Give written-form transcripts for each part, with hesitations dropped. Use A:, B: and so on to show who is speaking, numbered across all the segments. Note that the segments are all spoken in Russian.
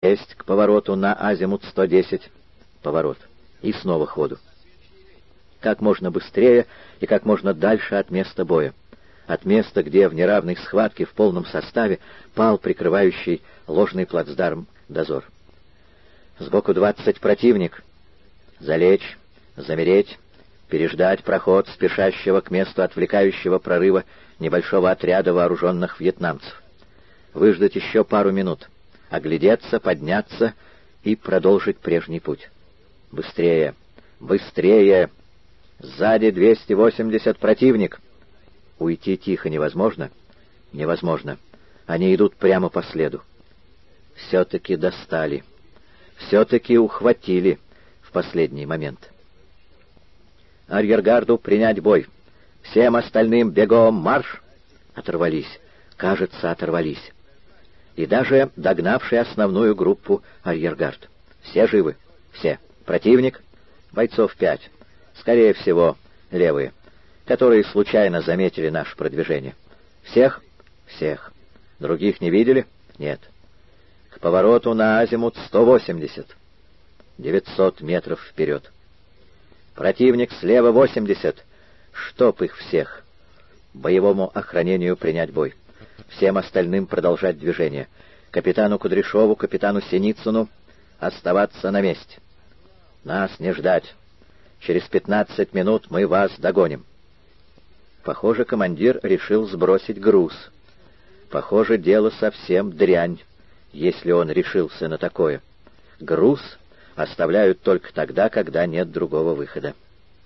A: Есть к повороту на азимут 110. Поворот. И снова ходу. Как можно быстрее и как можно дальше от места боя. От места, где в неравной схватке в полном составе пал прикрывающий ложный плацдарм дозор. Сбоку 20 противник. Залечь, замереть, переждать проход спешащего к месту отвлекающего прорыва небольшого отряда вооруженных вьетнамцев. Выждать еще пару минут, оглядеться, подняться и продолжить прежний путь. Быстрее, быстрее! Сзади 280 противник! Уйти тихо невозможно? Невозможно. Они идут прямо по следу. Все-таки достали. Все-таки ухватили в последний момент. Арьергарду принять бой. Всем остальным бегом марш! Оторвались. Кажется, оторвались. И даже догнавший основную группу арьергард. Все живы? Все. Противник? Бойцов 5. Скорее всего, левые, которые случайно заметили наше продвижение. Всех? Всех. Других не видели? Нет. К повороту на азимут 180. 900 метров вперед. Противник слева 80. Чтоб их всех. Боевому охранению принять бой. Всем остальным продолжать движение. Капитану Кудряшову, капитану Синицыну оставаться на месте. Нас не ждать. Через 15 минут мы вас догоним. Похоже, командир решил сбросить груз. Похоже, дело совсем дрянь, если он решился на такое. Груз оставляют только тогда, когда нет другого выхода.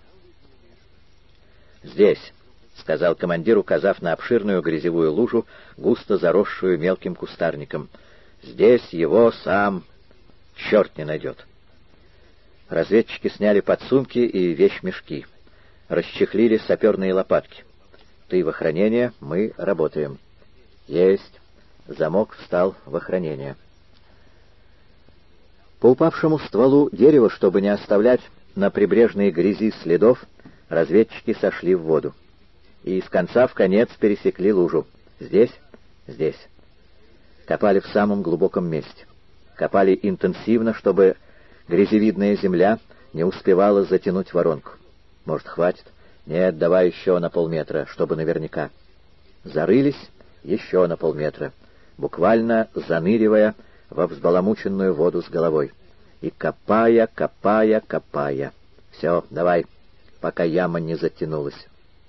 A: «Здесь», — сказал командир, указав на обширную грязевую лужу, густо заросшую мелким кустарником. «Здесь его сам черт не найдет». Разведчики сняли подсумки и вещмешки. Расчехлили саперные лопатки. «Ты в охранение, мы работаем». «Есть». Замок встал в охранение. По упавшему стволу дерева, чтобы не оставлять на прибрежной грязи следов, разведчики сошли в воду. И с конца в конец пересекли лужу. Здесь? Здесь. Копали в самом глубоком месте. Копали интенсивно, чтобы грязевидная земля не успевала затянуть воронку. Может, хватит? Нет, давай еще на полметра, чтобы наверняка. Зарылись еще на полметра, буквально заныривая во взбаламученную воду с головой. И копая, копая, копая. Все, давай, пока яма не затянулась.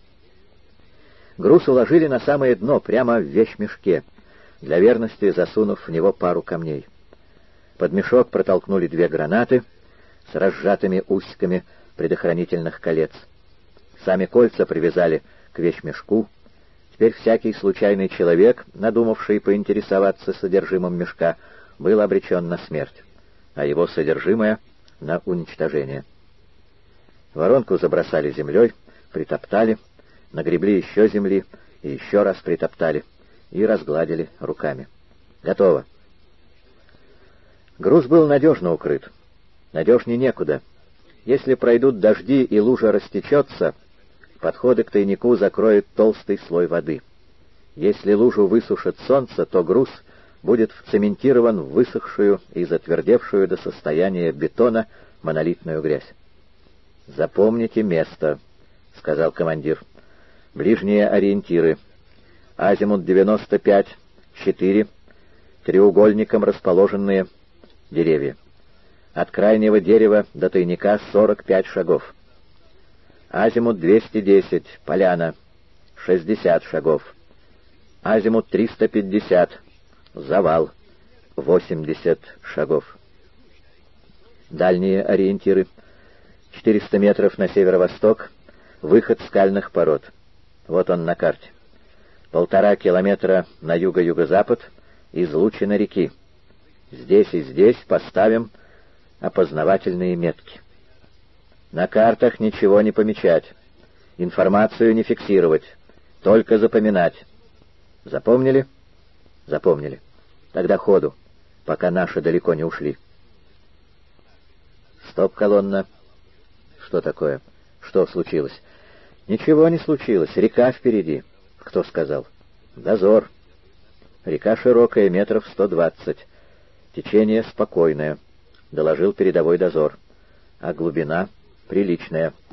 A: Груз уложили на самое дно, прямо в вещмешке, для верности засунув в него пару камней. Под мешок протолкнули 2 гранаты с разжатыми усиками предохранительных колец. Сами кольца привязали к вещмешку. Теперь всякий случайный человек, надумавший поинтересоваться содержимым мешка, был обречен на смерть, а его содержимое — на уничтожение. Воронку забросали землей, притоптали, нагребли еще земли и еще раз притоптали и разгладили руками. Готово. Груз был надежно укрыт. Надежнее некуда. Если пройдут дожди и лужа растечется, подходы к тайнику закроет толстый слой воды. Если лужу высушит солнце, то груз будет вцементирован в высохшую и затвердевшую до состояния бетона монолитную грязь. «Запомните место», — сказал командир. «Ближние ориентиры. Азимут 95-4, треугольником расположенные деревья. От крайнего дерева до тайника 45 шагов. Азимут 210, поляна, 60 шагов. Азимут 350, завал, 80 шагов. Дальние ориентиры. 400 метров на северо-восток, выход скальных пород. Вот он на карте. 1,5 километра на юго-юго-запад, излучина реки. Здесь и здесь поставим опознавательные метки. На картах ничего не помечать, информацию не фиксировать, только запоминать. Запомнили? Запомнили. Тогда ходу, пока наши далеко не ушли. Стоп, колонна. Что такое? Что случилось? Ничего не случилось. Река впереди. Кто сказал? Дозор. Река широкая, метров 120. Течение спокойное, доложил передовой дозор, а глубина приличная.